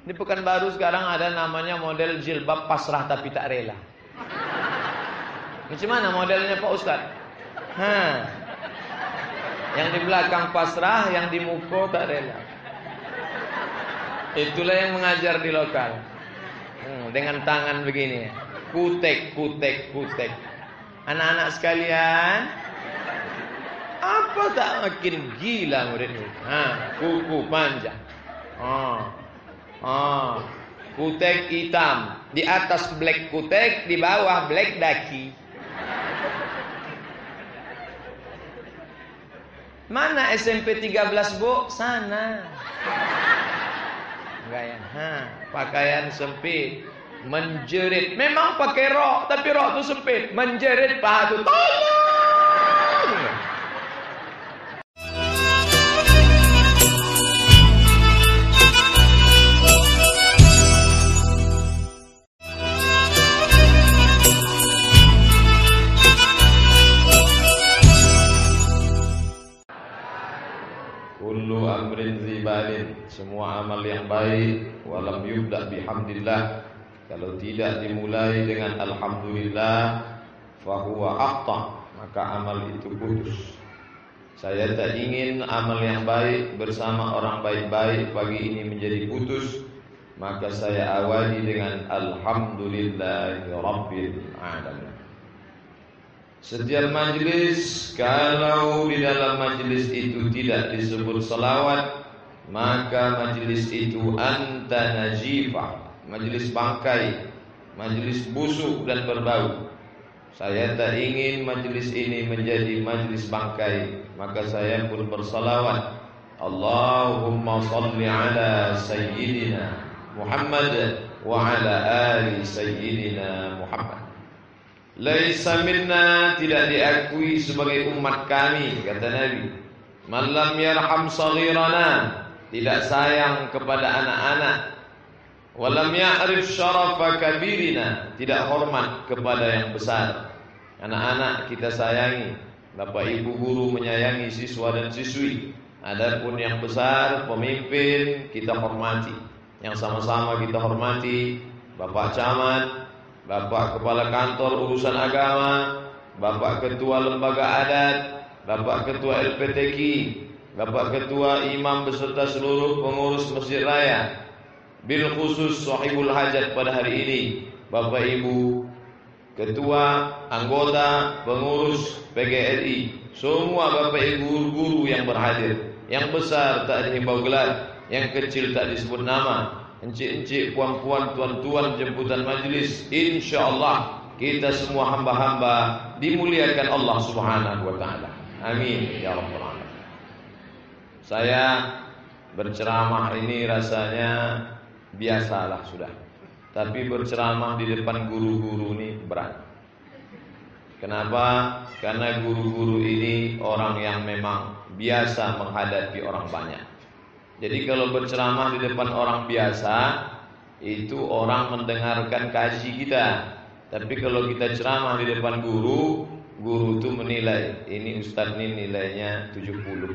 Di Pekanbaru sekarang ada namanya model jilbab pasrah tapi tak rela. Macam mana modelnya Pak Ustaz? Yang di belakang pasrah, yang di muka tak rela. Itulah yang mengajar di lokal. Dengan tangan begini. Kutek. Anak-anak sekalian, apa tak makin gila murid ini? Kuku panjang. Kutek hitam. Di atas black kutek, di bawah black daki. Mana SMP 13 Bu? Sana. Enggak ya. Pakaian sempit, menjerit. Memang pakai rok, tapi rok itu sempit. Menjerit paha itu. Tolong. Kullu amrin zibalin, semua amal yang baik walam yubda bihamdillah, kalau tidak dimulai dengan alhamdulillah, fahuwa aqta, maka amal itu putus. Saya tak ingin amal yang baik bersama orang baik-baik pagi ini menjadi putus, maka saya awali dengan alhamdulillahi rabbil alamin. Setiap majlis, kalau di dalam majlis itu tidak disebut salawat, maka majlis itu anta najifah, majlis bangkai, majlis busuk dan berbau. Saya tak ingin majlis ini menjadi majlis bangkai, maka saya pun bersalawat. Allahumma salli ala sayyidina Muhammad wa ala ali sayyidina Muhammad. Laisa minna, tidak diakui sebagai umat kami, kata Nabi. Man lam yarham saghirana, tidak sayang kepada anak-anak. Walam ya'rif syarafa kabirina, tidak hormat kepada yang besar. Anak-anak kita sayangi, bapak ibu guru menyayangi siswa dan siswi. Adapun yang besar, pemimpin, kita hormati. Yang sama-sama kita hormati, bapak camat, bapak kepala kantor urusan agama, bapak ketua lembaga adat, bapak ketua LPTQ, bapak ketua imam beserta seluruh pengurus masjid raya. Bil khusus sahibul hajat pada hari ini, bapak ibu ketua, anggota, pengurus PGRI, semua bapak ibu guru yang berhadir. Yang besar tak dihimbau gelar, yang kecil tak disebut nama. Encik-encik, puan-puan, tuan-tuan jemputan majlis, insyaallah kita semua hamba-hamba dimuliakan Allah Subhanahu wa taala. Amin ya rabbal alamin. Saya berceramah ini rasanya biasalah sudah. Tapi berceramah di depan guru-guru ini berat. Kenapa? Karena guru-guru ini orang yang memang biasa menghadapi orang banyak. Jadi kalau berceramah di depan orang biasa, itu orang mendengarkan kaji kita. Tapi kalau kita ceramah di depan guru, guru itu menilai, ini ustaz ini nilainya 70.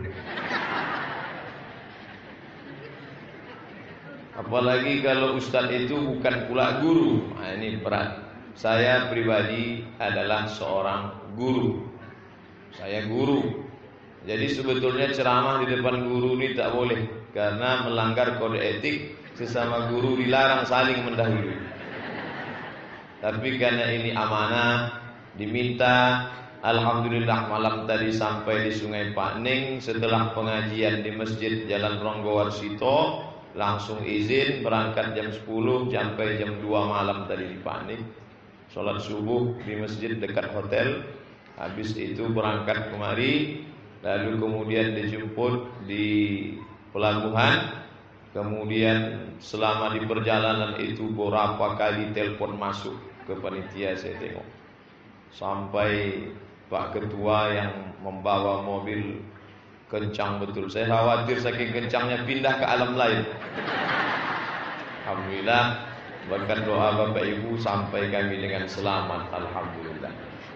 Apalagi kalau ustaz itu bukan pula guru, nah, ini berat. Saya pribadi adalah seorang guru. Saya guru. Jadi sebetulnya ceramah di depan guru ini tak boleh, karena melanggar kode etik, sesama guru dilarang saling mendahului. Tapi karena ini amanah, diminta. Alhamdulillah malam tadi sampai di Sungai Pakning. Setelah pengajian di Masjid Jalan Ronggo Warsito, langsung izin berangkat jam 10 sampai jam 2 malam tadi di Pakning. Sholat subuh di masjid dekat hotel. Habis itu berangkat kemari, lalu kemudian dijemput di pelabuhan. Kemudian selama di perjalanan itu beberapa kali telepon masuk ke panitia, saya tengok. Sampai Pak Ketua yang membawa mobil kencang betul. Saya khawatir saking kencangnya pindah ke alam lain. Alhamdulillah, berkat doa Bapak Ibu sampai kami dengan selamat. Alhamdulillah.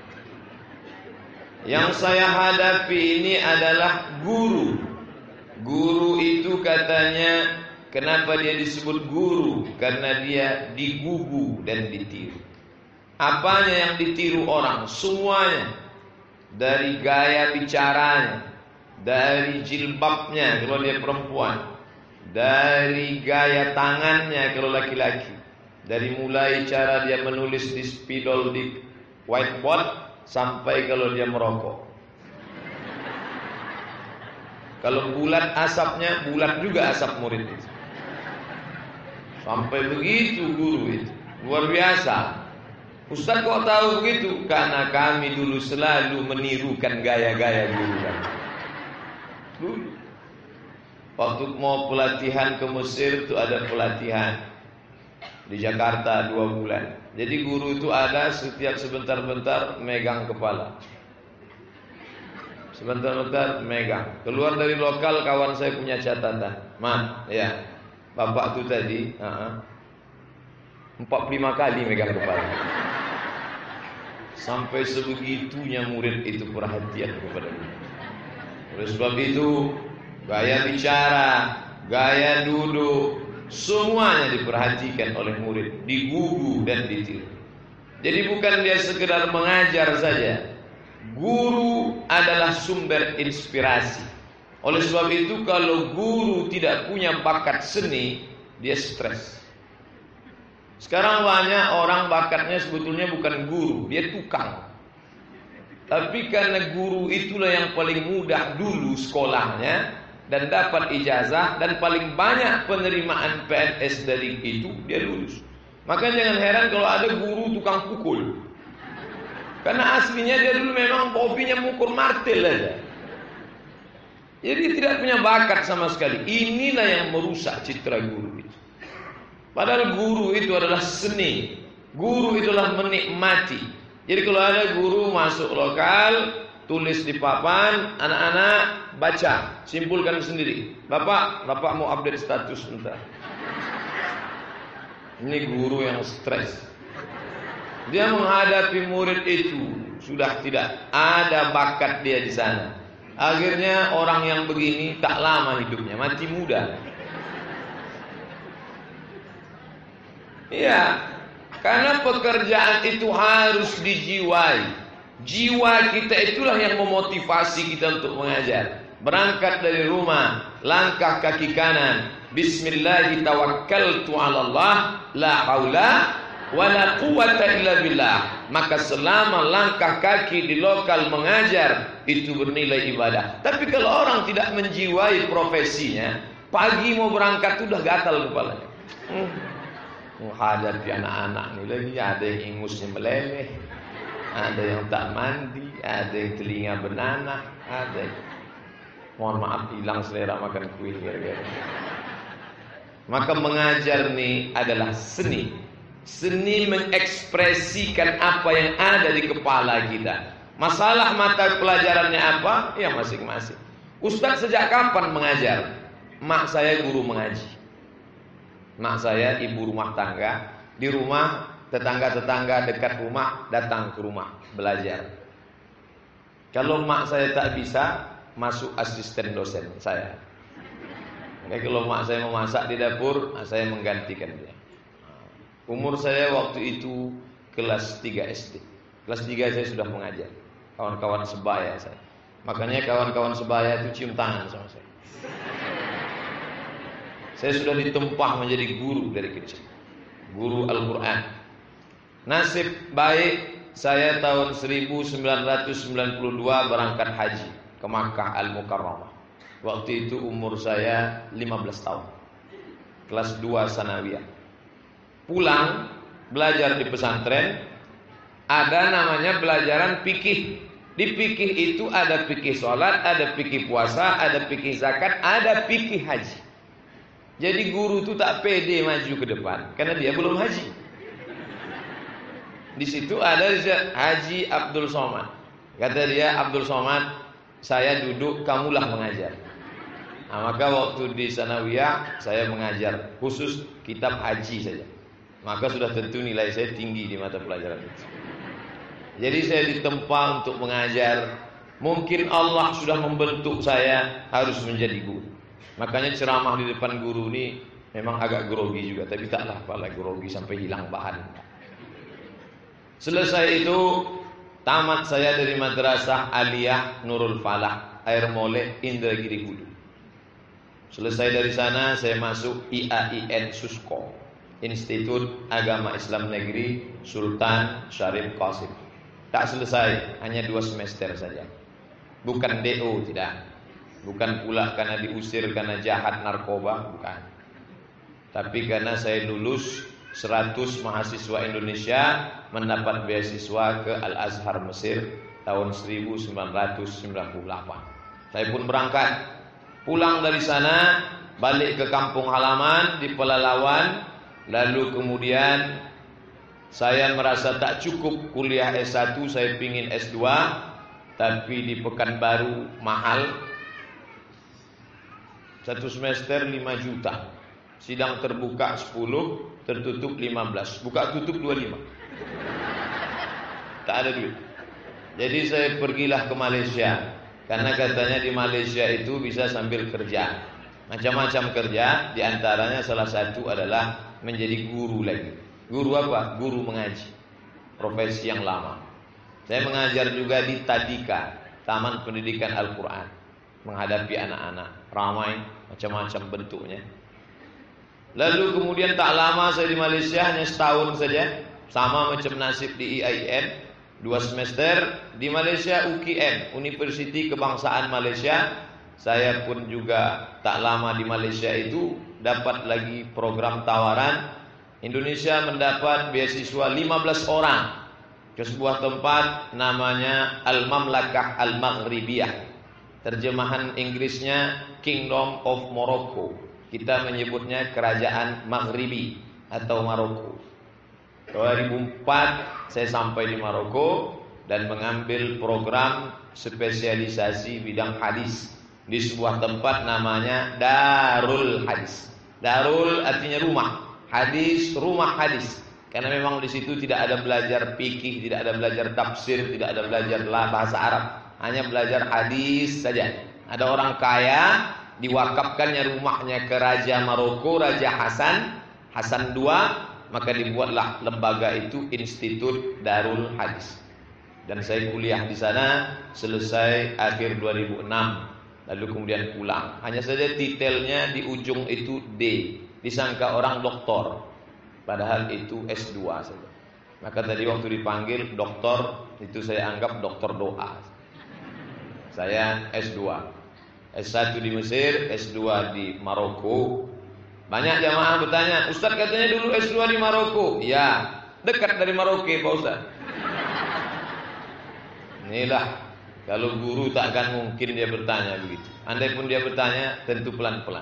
Yang saya hadapi ini adalah guru. Guru itu katanya Kenapa dia disebut guru? Karena dia digugu dan ditiru. Apanya yang ditiru orang? Semuanya. Dari gaya bicaranya, dari jilbabnya kalau dia perempuan, dari gaya tangannya kalau laki-laki, dari mulai cara dia menulis di spidol di whiteboard sampai kalau dia merokok. Kalau bulat asapnya, bulat juga asap murid itu. Sampai begitu guru itu, luar biasa. Ustaz kok tahu begitu? Karena kami dulu selalu menirukan gaya-gaya guru kami. Dulu waktu mau pelatihan ke Mesir itu ada pelatihan di Jakarta 2 bulan. Jadi guru itu ada setiap sebentar-bentar megang kepala, sebentar-bentar megang. Keluar dari lokal kawan saya punya catatan, Man, ya bapak itu tadi 45 kali megang kepala. Sampai sebegitunya murid itu perhatian kepada dia. Oleh sebab itu, gaya bicara, gaya duduk, semuanya diperhatikan oleh murid, digugu dan ditiru. Jadi bukan dia sekedar mengajar saja. Guru adalah sumber inspirasi. Oleh sebab itu kalau guru tidak punya bakat seni, dia stres. Sekarang banyak orang bakatnya sebetulnya bukan guru, dia tukang. Tapi karena guru itulah yang paling mudah dulu sekolahnya dan dapat ijazah dan paling banyak penerimaan PNS dari itu, dia lulus. Maka jangan heran kalau ada guru tukang pukul. Karena aslinya dia dulu memang hobinya mukul martil aja. Jadi tidak punya bakat sama sekali. Inilah yang merusak citra guru itu. Padahal guru itu adalah seni. Guru itulah menikmati. Jadi kalau ada guru masuk lokal, tulis di papan, anak-anak baca, simpulkan sendiri. Bapak mau update status bentar. Ini guru yang stres. Dia menghadapi murid itu sudah tidak ada bakat dia di sana. Akhirnya orang yang begini tak lama hidupnya, mati muda. Iya, karena pekerjaan itu harus dijiwai. Jiwa kita itulah yang memotivasi kita untuk mengajar. Berangkat dari rumah, langkah kaki kanan, Bismillahi tawakkaltu 'ala Allah, la haula wala quwwata illa billah. Maka selama langkah kaki di lokal mengajar itu bernilai ibadah. Tapi kalau orang tidak menjiwai profesinya, pagi mau berangkat sudah gatal kepalanya. Menghadapi anak-anak ini lagi, ada yang ingusnya meleleh, ada yang tak mandi, ada yang telinga benanah, ada yang, mohon maaf, hilang selera makan kuil gara-gara. Maka mengajar ini adalah seni. Seni mengekspresikan apa yang ada di kepala kita. Masalah mata pelajarannya apa? Ya masing-masing. Ustaz sejak kapan mengajar? Mak saya guru mengaji. Mak saya ibu rumah tangga. Di rumah tetangga-tetangga dekat rumah datang ke rumah belajar. Kalau mak saya tak bisa, masuk asisten dosen saya. Jadi kalau mak saya memasak di dapur, saya menggantikan dia. Umur saya waktu itu kelas 3 SD. Kelas 3 saya sudah mengajar. Kawan-kawan sebaya saya. Makanya kawan-kawan sebaya itu cium tangan sama saya. Saya sudah ditempah menjadi guru dari kecil. Guru Al-Quran. Nasib baik, saya tahun 1992 berangkat haji ke Makkah Al-Mukarramah. Waktu itu umur saya 15 tahun. Kelas 2 sanawiyah. Pulang, belajar di pesantren. Ada namanya pelajaran fikih. Di fikih itu ada fikih sholat, ada fikih puasa, ada fikih zakat, ada fikih haji. Jadi guru itu tak pede maju ke depan karena dia belum haji. Di situ ada Haji Abdul Somad. Kata dia, Abdul Somad, saya duduk, kamulah mengajar. Nah, maka waktu di sanawiyah saya mengajar khusus kitab haji saja. Maka sudah tentu nilai saya tinggi di mata pelajaran itu. Jadi saya ditempa untuk mengajar. Mungkin Allah sudah membentuk saya harus menjadi guru. Makanya ceramah di depan guru ini Memang agak grogi juga, tapi taklah pala grogi sampai hilang bahan. Selesai itu tamat saya dari Madrasah Aliyah Nurul Falah, Air Molek, Indragiri Hulu. Selesai dari sana saya masuk IAIN Susko, Institut Agama Islam Negeri Sultan Syarif Qasim. Tak selesai, hanya 2 semester saja. Bukan DO, tidak. Bukan pula karena diusir karena jahat narkoba, bukan. Tapi karena saya lulus 100 mahasiswa Indonesia mendapat beasiswa ke Al-Azhar Mesir tahun 1998. Saya pun berangkat. Pulang dari sana, balik ke kampung halaman di Pelalawan. Lalu kemudian saya merasa tak cukup kuliah S1, saya pingin S2. Tapi di Pekanbaru mahal. 1 semester 5 juta. Sidang terbuka 10, tertutup 15. Buka tutup 25. Tak ada duit. Jadi saya pergilah ke Malaysia. Karena katanya di Malaysia itu bisa sambil kerja. Macam-macam kerja. Di antaranya salah satu adalah menjadi guru lagi. Guru apa? Guru mengaji. Profesi yang lama. Saya mengajar juga di Tadika, Taman Pendidikan Al-Quran. Menghadapi anak-anak. Ramai, macam-macam bentuknya. Lalu kemudian tak lama saya di Malaysia, hanya setahun saja. Sama macam nasib di IAIN, 2 semester. Di Malaysia UKM, Universiti Kebangsaan Malaysia. Saya pun juga tak lama di Malaysia itu dapat lagi program tawaran. Indonesia mendapat beasiswa 15 orang ke sebuah tempat namanya Al-Mamlakah Al-Maghribiyah. Terjemahan Inggrisnya Kingdom of Morocco. Kita menyebutnya Kerajaan Maghribi atau Maroko. 2004 saya sampai di Maroko dan mengambil program spesialisasi bidang hadis di sebuah tempat namanya Darul Hadis. Darul artinya rumah, hadis rumah hadis. Karena memang di situ tidak ada belajar fikih, tidak ada belajar tafsir, tidak ada belajar bahasa Arab, hanya belajar hadis saja. Ada orang kaya diwakafkannya rumahnya ke Raja Maroko, Raja Hasan II, maka dibuatlah lembaga itu Institut Darul Hadis. Dan saya kuliah di sana selesai akhir 2006, lalu kemudian pulang. Hanya saja titelnya di ujung itu D, disangka orang doktor, padahal itu S2 saja. Maka tadi waktu dipanggil doktor, itu saya anggap doktor doa. Saya S2. S1 di Mesir, S2 di Maroko. Banyak jamaah bertanya, Ustaz katanya dulu S2 di Maroko. Ya, dekat dari Maroko Pak Ustaz. Inilah, kalau guru tak akan mungkin dia bertanya begitu. Andai pun dia bertanya, tentu pelan-pelan.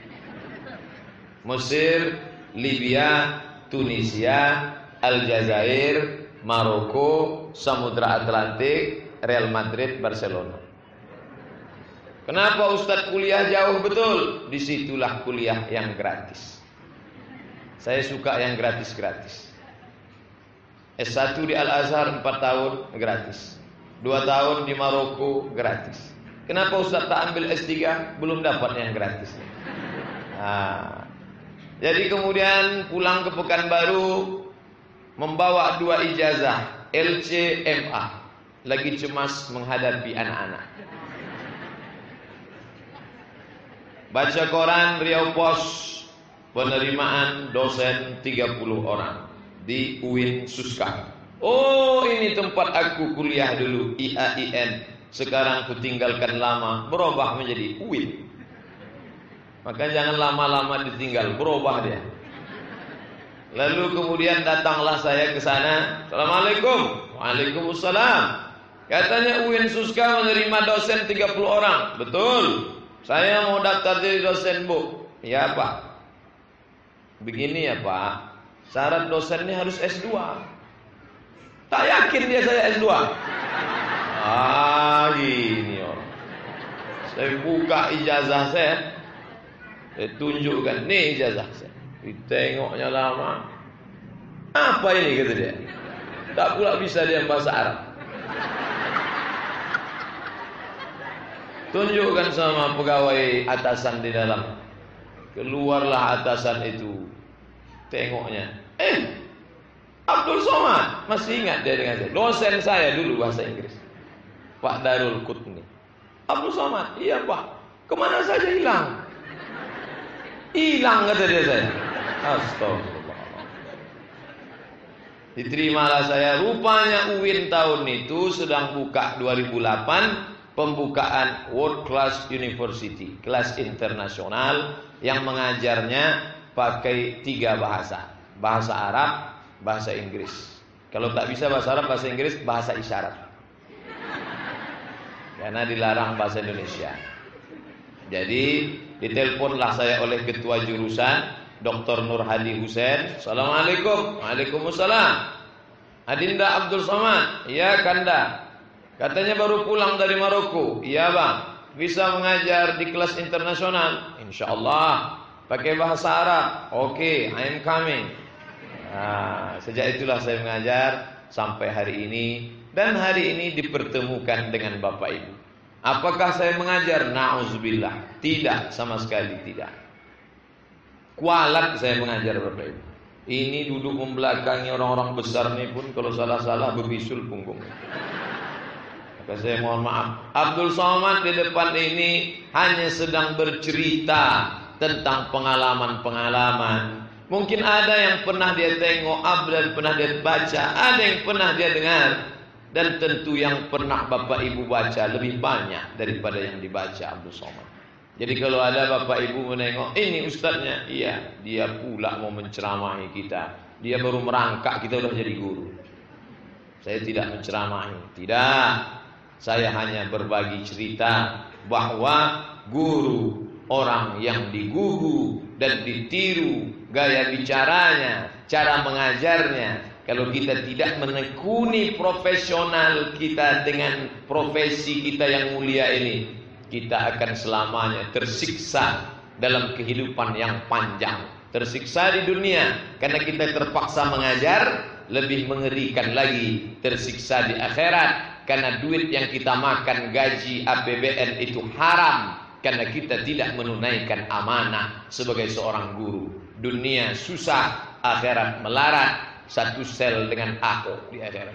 Mesir, Libya, Tunisia, Aljazair, Maroko, Samudra Atlantik, Real Madrid, Barcelona. Kenapa Ustadz kuliah jauh betul? Disitulah kuliah yang gratis. Saya suka yang gratis-gratis. S1 di Al-Azhar 4 tahun gratis. 2 tahun di Maroko gratis. Kenapa Ustadz tak ambil S3? Belum dapat yang gratis. Nah, jadi kemudian pulang ke Pekanbaru membawa 2 ijazah LCMA. Lagi cemas menghadapi anak-anak. Baca koran Riau Pos, penerimaan dosen 30 orang di UIN Suska. Oh, ini tempat aku kuliah dulu, IAIN. Sekarang aku tinggalkan lama, berubah menjadi UIN. Maka jangan lama-lama ditinggal, berubah dia. Lalu kemudian datanglah saya ke sana. Assalamualaikum. Waalaikumsalam. Katanya UIN Suska menerima dosen 30 orang. Betul. Saya mau daftar jadi dosen, Bu. Ya, Pak. Begini ya, Pak. Syarat dosen ini harus S2. Tak yakin dia saya S2. Gini orang. Saya buka ijazah saya. Saya tunjukkan, nih ijazah saya. Ditengoknya lama. Apa ini kata dia? Tak pula bisa dia bahasa Arab. Tunjukkan sama pegawai atasan di dalam. Keluarlah atasan itu, tengoknya, Abdul Somad, masih ingat dia dengan saya. Dosen saya dulu bahasa Inggris, Pak Darul Qutni. Abdul Somad, iya Pak, kemana saja hilang? Hilang kata dia saya. Astagfirullah. Diterimalah saya. Rupanya UIN tahun itu sedang buka 2008 pembukaan World Class University, kelas internasional yang mengajarnya pakai 3 bahasa. Bahasa Arab, bahasa Inggris. Kalau tak bisa bahasa Arab, bahasa Inggris, bahasa isyarat. Karena dilarang bahasa Indonesia. Jadi diteleponlah saya oleh ketua jurusan Dr. Nur Hadi Hussein. Assalamualaikum. Waalaikumsalam. Adinda Abdul Somad. Iya Kanda. Katanya baru pulang dari Maroko. Iya bang. Bisa mengajar di kelas internasional. InsyaAllah. Pakai bahasa Arab. Oke, I am coming. Nah, sejak itulah saya mengajar sampai hari ini. Dan hari ini dipertemukan dengan Bapak Ibu. Apakah saya mengajar? Na'udzubillah. Tidak, sama sekali tidak. Kualat saya mengajar Bapak Ibu. Ini duduk membelakangi orang-orang besar ini pun kalau salah-salah berbisul punggung. Maka saya mohon maaf. Abdul Somad di depan ini hanya sedang bercerita tentang pengalaman-pengalaman. Mungkin ada yang pernah dia tengok, dan pernah dia baca, ada yang pernah dia dengar. Dan tentu yang pernah Bapak Ibu baca lebih banyak daripada yang dibaca Abdul Somad. Jadi kalau ada Bapak Ibu menengok, ini ustadznya, iya, dia pula mau menceramahi kita. Dia baru merangkak, kita udah jadi guru. Saya tidak menceramahi, tidak. Saya hanya berbagi cerita bahwa guru, orang yang digugu dan ditiru gaya bicaranya, cara mengajarnya. Kalau kita tidak menekuni profesional kita dengan profesi kita yang mulia ini, kita akan selamanya tersiksa dalam kehidupan yang panjang. Tersiksa di dunia karena kita terpaksa mengajar, lebih mengerikan lagi tersiksa di akhirat karena duit yang kita makan gaji APBN itu haram karena kita tidak menunaikan amanah sebagai seorang guru. Dunia susah, akhirat melarat. Satu sel dengan aku di akhirat.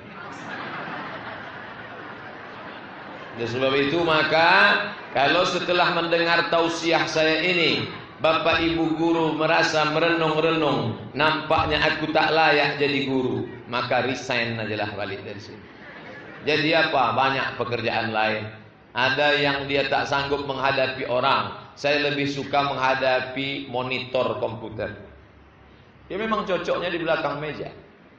Dan sebab itu maka kalau setelah mendengar tausiah saya ini, Bapak Ibu guru merasa merenung-renung, nampaknya aku tak layak jadi guru, maka resign ajalah balik dari sini. Jadi apa? Banyak pekerjaan lain. Ada yang dia tak sanggup menghadapi orang. Saya lebih suka menghadapi monitor komputer. Dia memang cocoknya di belakang meja.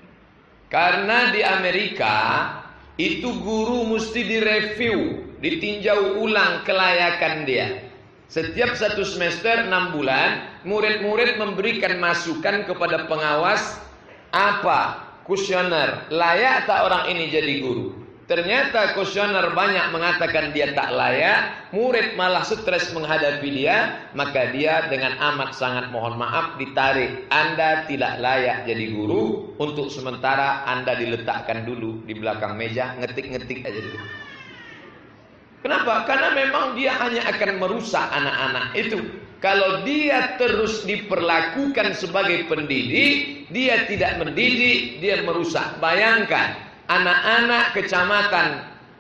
Karena di Amerika itu guru mesti direview, ditinjau ulang kelayakan dia. Setiap 1 semester 6 bulan, murid-murid memberikan masukan kepada pengawas apa? Kuesioner, layak tak orang ini jadi guru? Ternyata kuesioner banyak mengatakan dia tak layak, murid malah stres menghadapi dia, maka dia dengan amat sangat mohon maaf ditarik. Anda tidak layak jadi guru, untuk sementara Anda diletakkan dulu di belakang meja, ngetik-ngetik aja dulu. Kenapa? Karena memang dia hanya akan merusak anak-anak itu. Kalau dia terus diperlakukan sebagai pendidik, dia tidak mendidik, dia merusak. Bayangkan anak-anak kecamatan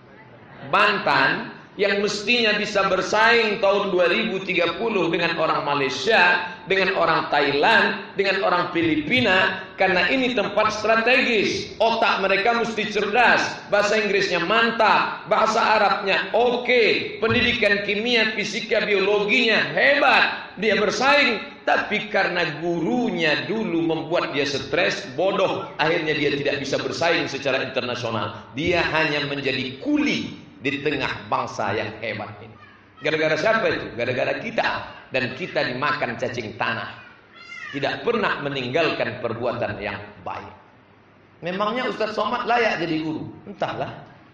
Bantan yang mestinya bisa bersaing tahun 2030 dengan orang Malaysia, dengan orang Thailand, dengan orang Filipina, karena ini tempat strategis. Otak mereka mesti cerdas, bahasa Inggrisnya mantap, bahasa Arabnya oke, pendidikan kimia, fisika, biologinya hebat. Dia bersaing. Tapi karena gurunya dulu membuat dia stres, bodoh, akhirnya dia tidak bisa bersaing secara internasional. Dia hanya menjadi kuli di tengah bangsa yang hebat ini. Gara-gara siapa itu? Gara-gara kita. Dan kita dimakan cacing tanah. Tidak pernah meninggalkan perbuatan yang baik. Memangnya Ustaz Somad layak jadi guru? Entahlah.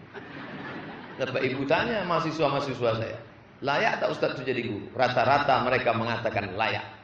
Bapak Ibu tanya mahasiswa-mahasiswa saya, layak tak Ustaz itu jadi guru? Rata-rata mereka mengatakan layak.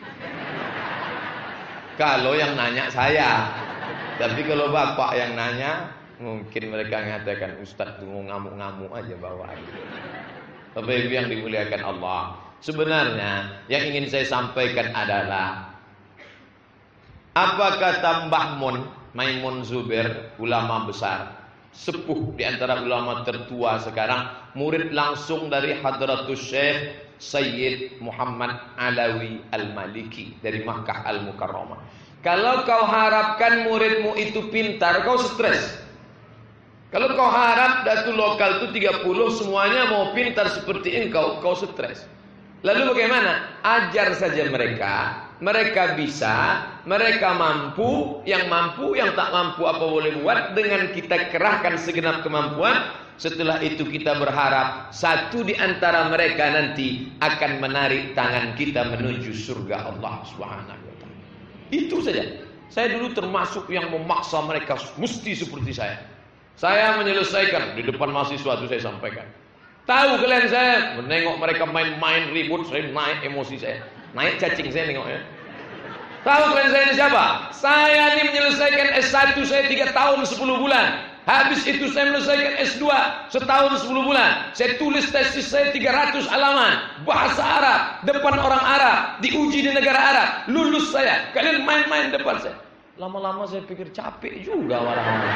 Kalau yang nanya saya. Tapi kalau bapak yang nanya, mungkin mereka mengatakan Ustaz itu mau ngamuk-ngamuk aja bawaan. Bapak Ibu yang dimuliakan Allah, Sebenarnya yang ingin saya sampaikan adalah apa kata Mbah Maimun Zubair, ulama besar, sepuh di antara ulama tertua sekarang, murid langsung dari Hadratus Syekh Sayyid Muhammad Alawi Al-Maliki dari Makkah Al-Mukarramah. Kalau kau harapkan muridmu itu pintar, kau stres. Kalau kau harap datu lokal itu 30 semuanya mau pintar seperti engkau, kau stres. Lalu bagaimana? Ajar saja mereka. Mereka bisa, mereka mampu, yang tak mampu apa boleh buat. Dengan kita kerahkan segenap kemampuan. Setelah itu kita berharap satu di antara mereka nanti akan menarik tangan kita menuju surga Allah Subhanahu wa ta'ala. Itu saja. Saya dulu termasuk yang memaksa mereka mesti seperti saya. Saya menyelesaikan di depan mahasiswa itu saya sampaikan. Tahu kalian saya menengok mereka main-main ribut, saya naik emosi saya. Naik cacing saya nengoknya. Tahu kalian saya ini siapa? Saya ini menyelesaikan S1 saya 3 tahun 10 bulan. Habis itu saya menyelesaikan S2 setahun 10 bulan. Saya tulis tesis saya 300 halaman. Bahasa Arab, depan orang Arab. Diuji di negara Arab. Lulus saya. Kalian main-main depan saya. Lama-lama saya pikir capek juga orang-orang.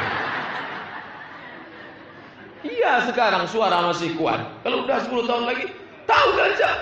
Iya, sekarang suara masih kuat. Kalau udah 10 tahun lagi, tahu kan siapa?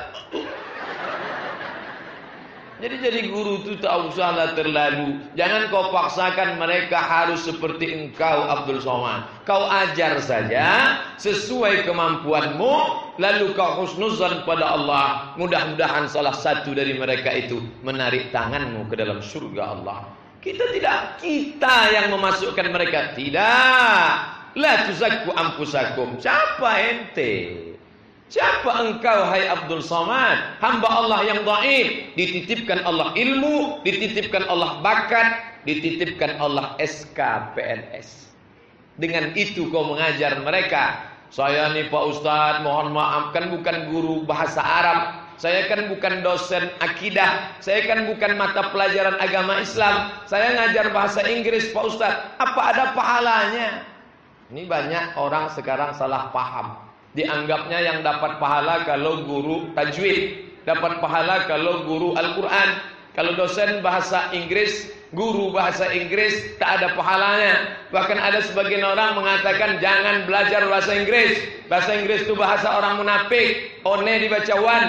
Jadi guru itu tak usahlah terlalu. Jangan kau paksakan mereka harus seperti engkau Abdul Somad. Kau ajar saja sesuai kemampuanmu. Lalu kau husnuzan pada Allah. Mudah-mudahan salah satu dari mereka itu menarik tanganmu ke dalam surga Allah. Kita yang memasukkan mereka. Tidak. La tuzakku anfusakum. Siapa ente? Siapa engkau hai Abdul Somad? Hamba Allah yang dhaif. Dititipkan Allah ilmu, dititipkan Allah bakat, dititipkan Allah SK PNS. Dengan itu kau mengajar mereka. Saya nih Pak Ustadz, mohon maaf, kan bukan guru bahasa Arab. Saya kan bukan dosen akidah. Saya kan bukan mata pelajaran agama Islam. Saya ngajar bahasa Inggris Pak Ustadz. Apa ada pahalanya? Ini banyak orang sekarang salah paham. Dianggapnya yang dapat pahala kalau guru tajwid, dapat pahala kalau guru Al-Quran. Kalau dosen bahasa Inggris, guru bahasa Inggris, tak ada pahalanya. Bahkan ada sebagian orang mengatakan jangan belajar bahasa Inggris. Bahasa Inggris itu bahasa orang munafik. One dibaca one.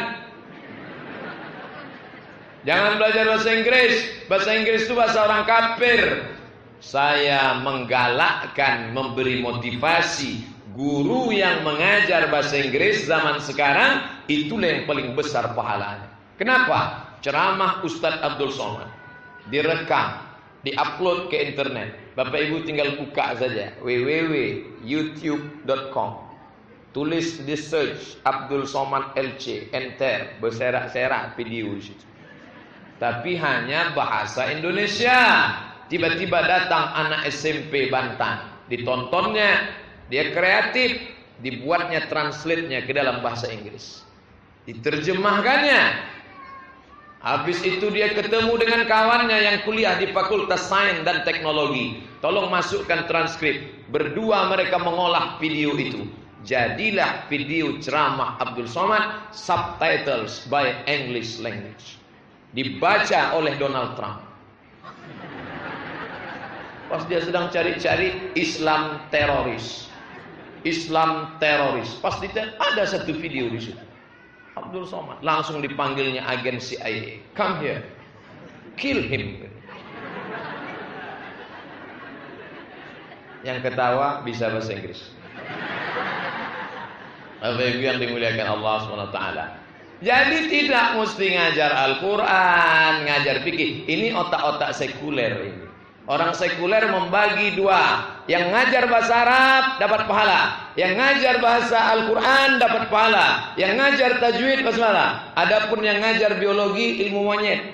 Jangan belajar bahasa Inggris. Bahasa Inggris itu bahasa orang kafir. Saya menggalakkan, memberi motivasi guru yang mengajar bahasa Inggris zaman sekarang, itulah yang paling besar pahalanya. Kenapa? Ceramah Ustadz Abdul Somad direkam, diupload ke internet. Bapak Ibu tinggal buka saja www.youtube.com. Tulis di search Abdul Somad LC, enter, berserak-serak video di situ. Tapi hanya bahasa Indonesia. Tiba-tiba datang anak SMP Bantan, ditontonnya, dia kreatif, dibuatnya translate-nya ke dalam bahasa Inggris, diterjemahkannya. Habis itu dia ketemu dengan kawannya yang kuliah di Fakultas Sains dan Teknologi. Tolong masukkan transkrip. Berdua mereka mengolah video itu. Jadilah video ceramah Abdul Somad, subtitles by English language, dibaca oleh Donald Trump. Pas dia sedang cari-cari Islam teroris. Pas ada satu video di situ. Abdul Somad langsung dipanggilnya agen CIA. Come here. Kill him. Yang ketawa bisa bahasa Inggris. Bapak Ibu yang dimuliakan Allah SWT. Jadi tidak mesti ngajar Al-Quran, ngajar fikih. Ini otak-otak sekuler ini. Orang sekuler membagi dua. Yang ngajar bahasa Arab dapat pahala. Yang ngajar bahasa Al-Quran dapat pahala. Yang ngajar tajwid dapat pahala. Adapun yang ngajar biologi, ilmu monyet.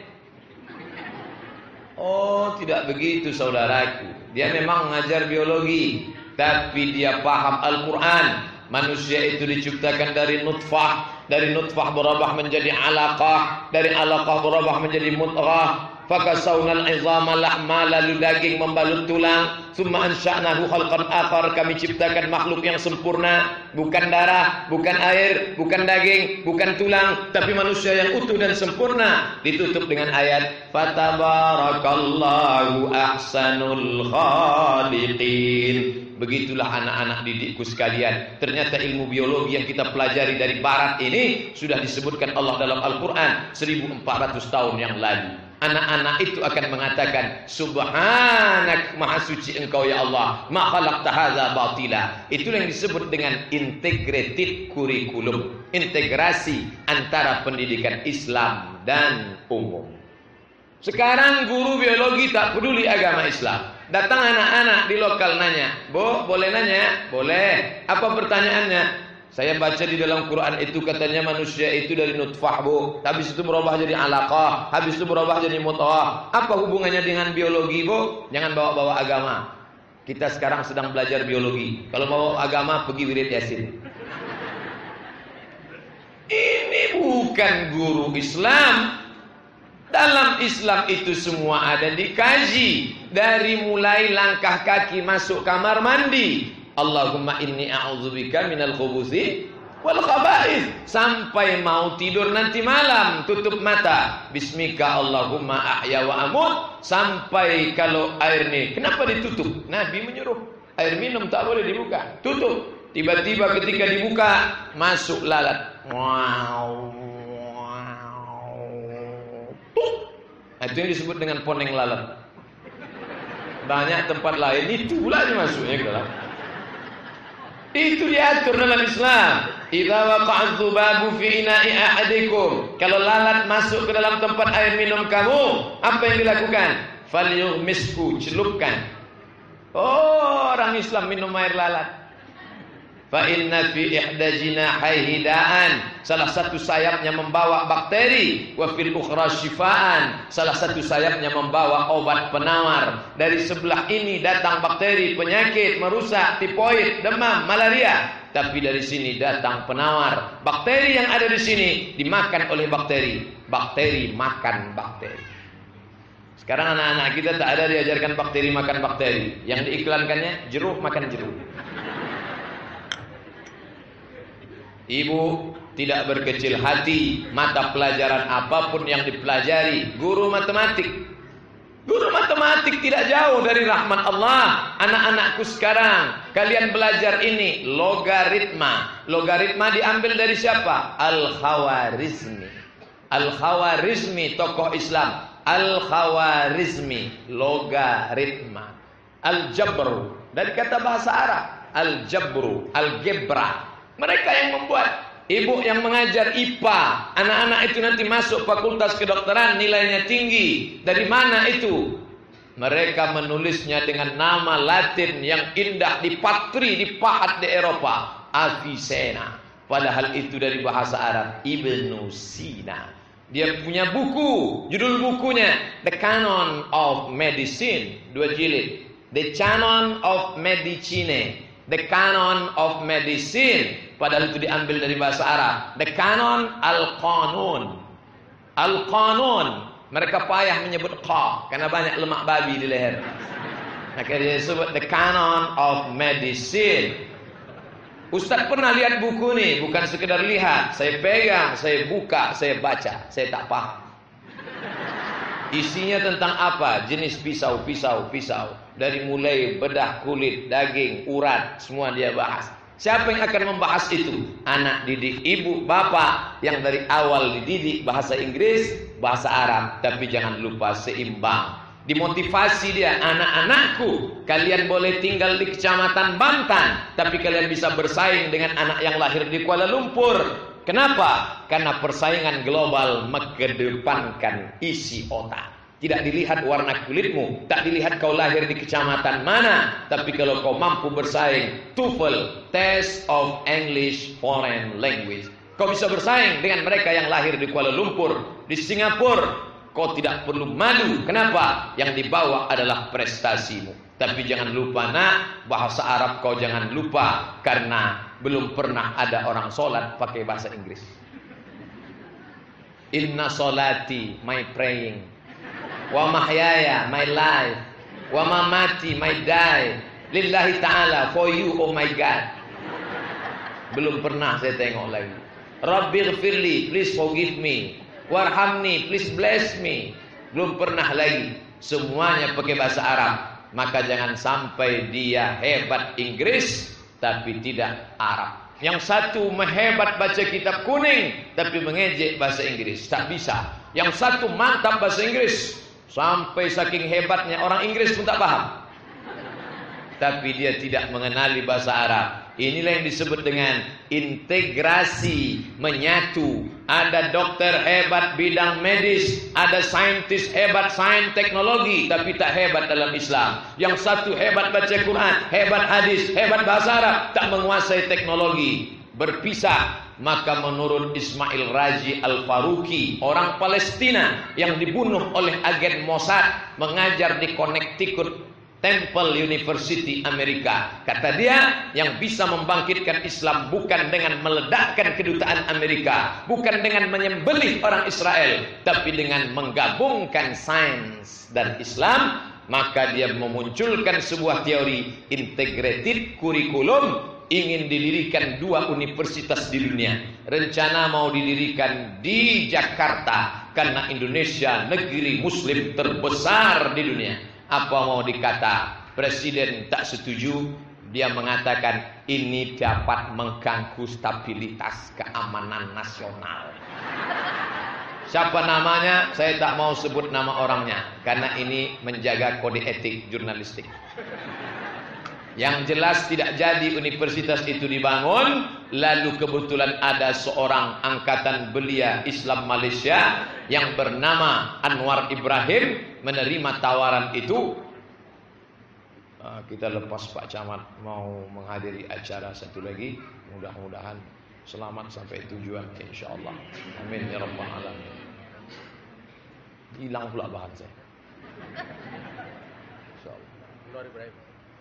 Oh, tidak begitu saudaraku. Dia memang ngajar biologi, tapi dia paham Al-Quran. Manusia itu diciptakan dari nutfah. Dari nutfah berubah menjadi alaqah. Dari alaqah berubah menjadi mudghah. Fakasawnal 'izama lahma, lalu daging membalut tulang. Tsumma ansha'nahu khalqan akhar, kami ciptakan makhluk yang sempurna, bukan darah, bukan air, bukan daging, bukan tulang, tapi manusia yang utuh dan sempurna. Ditutup dengan ayat fatabarakallahu ahsanul khaliqin. Begitulah anak-anak didikku sekalian. Ternyata ilmu biologi yang kita pelajari dari barat ini sudah disebutkan Allah dalam Al-Quran 1400 tahun yang lalu. Anak-anak itu akan mengatakan, Subhanak, maha suci engkau ya Allah, ma khalaqta hadza batila. Itulah yang disebut dengan integrated curriculum, integrasi antara pendidikan Islam dan umum. Sekarang guru biologi tak peduli agama Islam. Datang anak-anak di lokal nanya, "Bu, boleh nanya?" "Boleh." "Apa pertanyaannya?" "Saya baca di dalam Quran itu katanya manusia itu dari nutfah, Bu. Habis itu berubah jadi alaqah, habis itu berubah jadi mudghah. Apa hubungannya dengan biologi, Bu?" Jangan bawa-bawa agama. Kita sekarang sedang belajar biologi. Kalau mau agama, pergi wirid Yasin. Ini bukan guru Islam. Dalam Islam itu semua ada dikaji. Dari mulai langkah kaki masuk kamar mandi, Allahumma inni a'udzubika minal khubuthi wal khaba'ith, sampai mau tidur nanti malam tutup mata, bismika Allahumma ahya wa amut, sampai kalau air nih kenapa ditutup? Nabi menyuruh air minum tak boleh dibuka, tutup. Tiba-tiba ketika dibuka masuk lalat. Wow. Nah, itu yang disebut dengan poneng lalat. Banyak tempat lain itu pula masuknya ke dalam. Itu diatur dalam Islam. Idza waqa'a dzubabu fi ina'i ahadikum, kalau lalat masuk ke dalam tempat air minum kamu, apa yang dilakukan? Falyughmishu, celupkan. Oh, orang Islam minum air lalat. Fa inna fi ihda jinahaihi da'an, salah satu sayapnya membawa bakteri, wa fil ukhra shifaan, salah satu sayapnya membawa obat penawar. Dari sebelah ini datang bakteri, penyakit, merusak, tifoid, demam, malaria, tapi dari sini datang penawar. Bakteri yang ada di sini dimakan oleh bakteri, bakteri makan bakteri. Sekarang anak-anak kita tak ada diajarkan bakteri makan bakteri. Yang diiklankannya jeruk makan jeruk. Ibu tidak berkecil hati, mata pelajaran apapun yang dipelajari. Guru matematik tidak jauh dari rahmat Allah. Anak-anakku sekarang, kalian belajar ini logaritma. Logaritma diambil dari siapa? Al-Khawarizmi. Al-Khawarizmi, tokoh Islam. Al-Khawarizmi, logaritma. Al-Jabru, dari kata bahasa Arab. Al-Jabru, Al-Gebra. Mereka yang membuat. Ibu yang mengajar IPA, anak-anak itu nanti masuk fakultas kedokteran, nilainya tinggi. Dari mana itu? Mereka menulisnya dengan nama Latin yang indah, dipatri, dipahat di Eropa, Avicenna. Padahal itu dari bahasa Arab, Ibnu Sina. Dia punya buku, judul bukunya The Canon of Medicine, 2 jilid. The Canon of Medicine, The Canon of Medicine. Padahal itu diambil dari bahasa Arab. The Canon Al-Qanun. Al-Qanun. Mereka payah menyebut qa karena banyak lemak babi di leher. Maka dia sebut The Canon of Medicine. Ustaz pernah lihat buku ini, bukan sekedar lihat. Saya pegang, saya buka, saya baca. Saya tak paham. Isinya tentang apa? Jenis pisau. Dari mulai bedah kulit, daging, urat, semua dia bahas. Siapa yang akan membahas itu? Anak didik ibu, bapak yang dari awal dididik bahasa Inggris, bahasa Arab. Tapi jangan lupa seimbang. Dimotivasi dia, anak-anakku, kalian boleh tinggal di Kecamatan Bantan, tapi kalian bisa bersaing dengan anak yang lahir di Kuala Lumpur. Kenapa? Karena persaingan global mengedepankan isi otak. Tidak dilihat warna kulitmu, tak dilihat kau lahir di kecamatan mana, tapi kalau kau mampu bersaing, TOEFL, Test of English Foreign Language, kau bisa bersaing dengan mereka yang lahir di Kuala Lumpur, di Singapura. Kau tidak perlu malu. Kenapa? Yang dibawa adalah prestasimu. Tapi jangan lupa nak, bahasa Arab kau jangan lupa, karena belum pernah ada orang sholat pakai bahasa Inggris. Inna solati, my praying. Wa mahyaya, my life. Wa mamati, my die. Lillahi ta'ala, for you, oh my God. Belum pernah saya tengok lagi. Rabbighfirli, please forgive me. Warhamni, please bless me. Belum pernah lagi. Semuanya pakai bahasa Arab. Maka jangan sampai dia hebat Inggris tapi tidak Arab. Yang satu hebat baca kitab kuning tapi mengejek bahasa Inggris. Tak bisa. Yang satu mantap bahasa Inggris sampai saking hebatnya orang Inggris pun tak paham. Tapi dia tidak mengenali bahasa Arab. Inilah yang disebut dengan integrasi, menyatu. Ada dokter hebat bidang medis, ada saintis hebat sains teknologi, tapi tak hebat dalam Islam. Yang satu hebat baca Quran, hebat hadis, hebat bahasa Arab, tak menguasai teknologi. Berpisah. Maka menurut Ismail Raji Al-Faruqi, orang Palestina yang dibunuh oleh agen Mossad, mengajar di Connecticut Temple University Amerika. Kata dia, yang bisa membangkitkan Islam bukan dengan meledakkan kedutaan Amerika, bukan dengan menyembelih orang Israel, tapi dengan menggabungkan sains dan Islam. Maka dia memunculkan sebuah teori integrated kurikulum. Ingin didirikan 2 universitas di dunia. Rencana mau didirikan di Jakarta, karena Indonesia negeri muslim terbesar di dunia. Apa mau dikata? Presiden tak setuju. Dia mengatakan ini dapat mengganggu stabilitas keamanan nasional. Siapa namanya? Saya tak mau sebut nama orangnya, karena ini menjaga kode etik jurnalistik. Yang jelas tidak jadi universitas itu dibangun. Lalu kebetulan ada seorang angkatan belia Islam Malaysia yang bernama Anwar Ibrahim menerima tawaran itu. Kita lepas Pak Camat mau menghadiri acara satu lagi. Mudah-mudahan selamat sampai tujuan insyaallah. Amin ya rabbal alamin. Hilang pula bahan saya. Insyaallah. Anwar Ibrahim.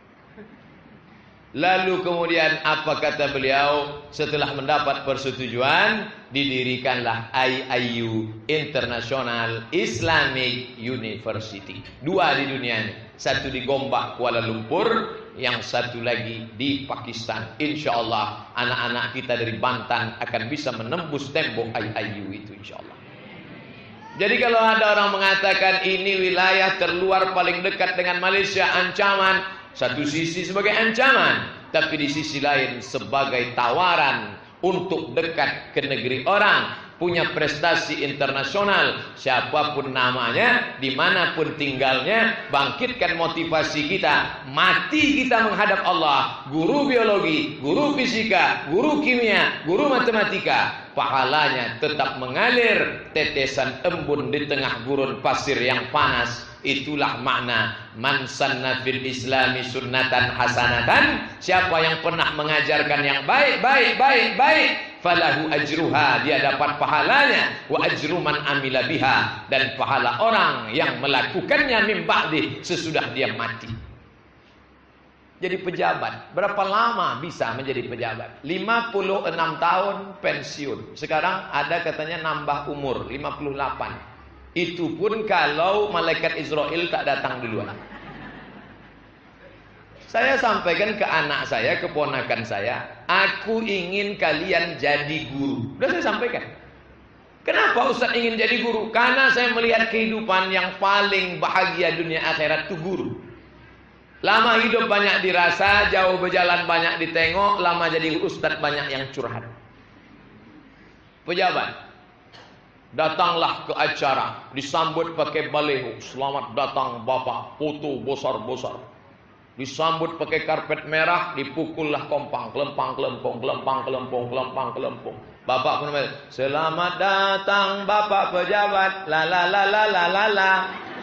Lalu kemudian apa kata beliau? Setelah mendapat persetujuan, didirikanlah IIU, International Islamic University. 2 di dunia ini. Satu di Gombak, Kuala Lumpur, yang satu lagi di Pakistan. Insya Allah anak-anak kita dari Bantan akan bisa menembus tembok IIU itu insya Allah. Jadi kalau ada orang mengatakan ini wilayah terluar paling dekat dengan Malaysia, ancaman. Satu sisi sebagai ancaman, tapi di sisi lain sebagai tawaran untuk dekat ke negeri orang, punya prestasi internasional, siapapun namanya, dimanapun tinggalnya, bangkitkan motivasi kita, mati kita menghadap Allah. Guru biologi, guru fisika, guru kimia, guru matematika, pahalanya tetap mengalir, tetesan embun di tengah gurun pasir yang panas. Itulah makna man sanna fil islami sunnatan hasanatan. Siapa yang pernah mengajarkan yang baik, falahu ajruha, dia dapat pahalanya, wa ajru man amila biha, dan pahala orang yang melakukannya min ba'di, sesudah dia mati. Jadi pejabat, berapa lama bisa menjadi pejabat? 56 tahun pensiun. Sekarang ada katanya nambah umur 58. Itu pun kalau malaikat Israel tak datang duluan. Saya sampaikan ke anak saya, keponakan saya, aku ingin kalian jadi guru. Sudah saya sampaikan. Kenapa Ustaz ingin jadi guru? Karena saya melihat kehidupan yang paling bahagia dunia akhirat itu guru. Lama hidup banyak dirasa, jauh berjalan banyak ditengok, lama jadi ustaz banyak yang curhat. Pejabat, datanglah ke acara, disambut pakai baleho, selamat datang Bapak, foto besar-besar. Disambut pakai karpet merah, dipukullah kompang, kelempang-kelempong, kelempang-kelempong. Bapak pun bilang, selamat datang Bapak pejabat, la la la la la la la.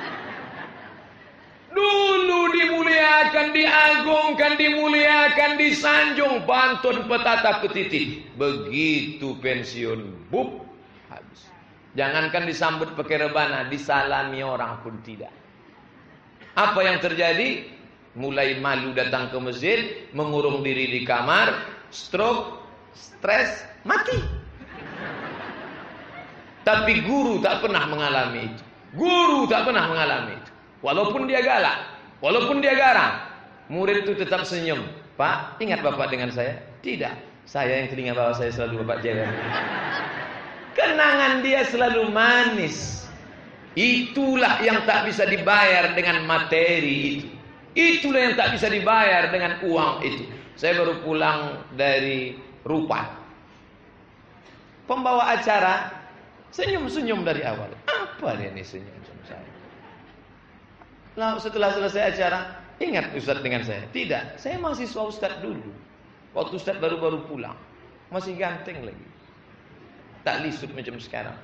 Dulu dimuliakan, diagungkan, dimuliakan, disanjung, pantun, petata, petiti. Begitu pensiun, bup, habis. Jangankan disambut pakai rebana, disalami orang pun tidak. Apa yang terjadi? Mulai malu datang ke masjid, mengurung diri di kamar, stroke, stres, mati. Tapi guru tak pernah mengalami itu. Guru tak pernah mengalami itu. Walaupun dia galak, walaupun dia garang, murid itu tetap senyum. Pak, ingat Bapak dengan saya? Tidak. Saya yang telinga bawah saya selalu Bapak jaga. Kenangan dia selalu manis. Itulah yang tak bisa dibayar dengan materi itu. Itulah yang tak bisa dibayar dengan uang itu. Saya baru pulang dari Rupa. Pembawa acara senyum-senyum dari awal. Apa dia ini senyum-senyum saya? Lalu setelah selesai acara, ingat Ustadz dengan saya? Tidak, saya mahasiswa Ustadz dulu. Waktu Ustadz baru-baru pulang, masih ganteng lagi. Tak lisut macam sekarang.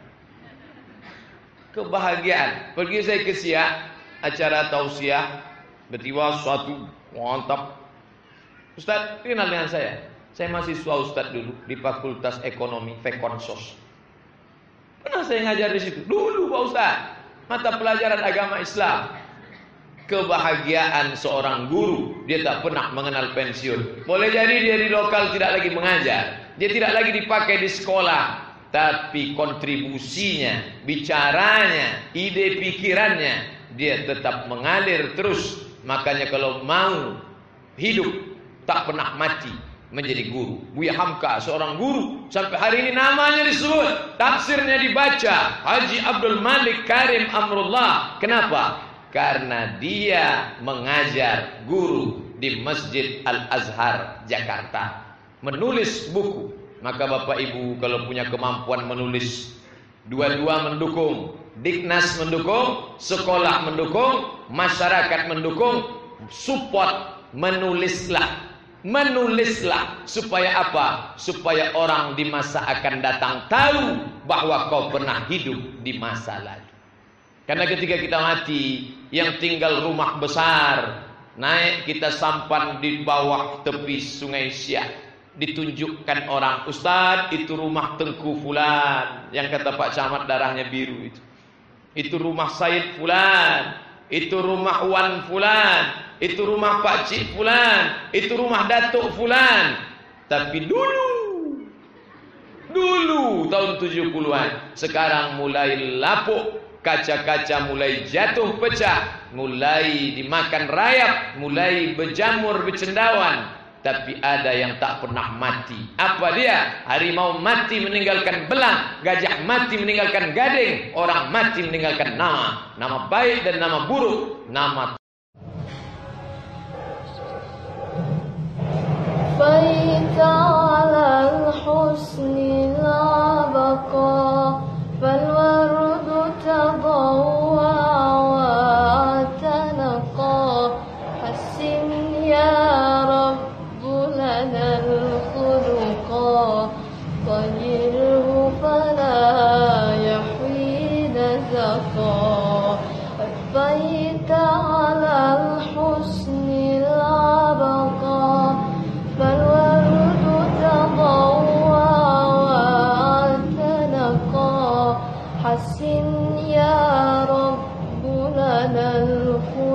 Kebahagiaan. Pergi saya ke Siak, acara tausiah, bertiba suatu mantap. Ustadz kenal dengan saya. Saya mahasiswa Ustadz dulu di Fakultas Ekonomi Fekonsos. Pernah saya ngajar di situ dulu Pak Ustadz, mata pelajaran agama Islam. Kebahagiaan seorang guru, dia tak pernah mengenal pensiun. Boleh jadi dia di lokal tidak lagi mengajar, dia tidak lagi dipakai di sekolah, tapi kontribusinya, bicaranya, ide pikirannya, dia tetap mengalir terus. Makanya kalau mau hidup tak pernah mati, menjadi guru. Buya Hamka seorang guru, sampai hari ini namanya disebut, tafsirnya dibaca, Haji Abdul Malik Karim Amrullah. Kenapa? Karena dia mengajar guru di Masjid Al-Azhar Jakarta, menulis buku. Maka Bapak Ibu kalau punya kemampuan menulis, dua-dua mendukung, Diknas mendukung, sekolah mendukung, masyarakat mendukung, support, menulislah. Menulislah supaya apa? Supaya orang di masa akan datang tahu bahwa kau pernah hidup di masa lalu. Karena ketika kita mati, yang tinggal rumah besar, naik kita sampan di bawah tepi sungai Siak, ditunjukkan orang, Ustadz itu rumah Tengku Fulan, yang kata Pak Camat darahnya biru itu rumah Said Fulan, itu rumah Wan Fulan, itu rumah Pak Cik Fulan, itu rumah Datuk Fulan. Tapi dulu tahun 70-an, sekarang mulai lapuk, kaca-kaca mulai jatuh pecah, mulai dimakan rayap, mulai berjamur bercendawan. Tapi ada yang tak pernah mati. Apa dia? Harimau mati meninggalkan belang, gajah mati meninggalkan gading, orang mati meninggalkan nama. Nama baik dan nama buruk, nama Faita 'alal husni la baqa fal wardu tadawwa wa tanaqa hassin ya rabbul lana al-khuluqa tayyirhu fala yahwina zaqa Faita 'alal husni la baqa فالورد تضوى وتنقى حسن يا رب لنا الخلق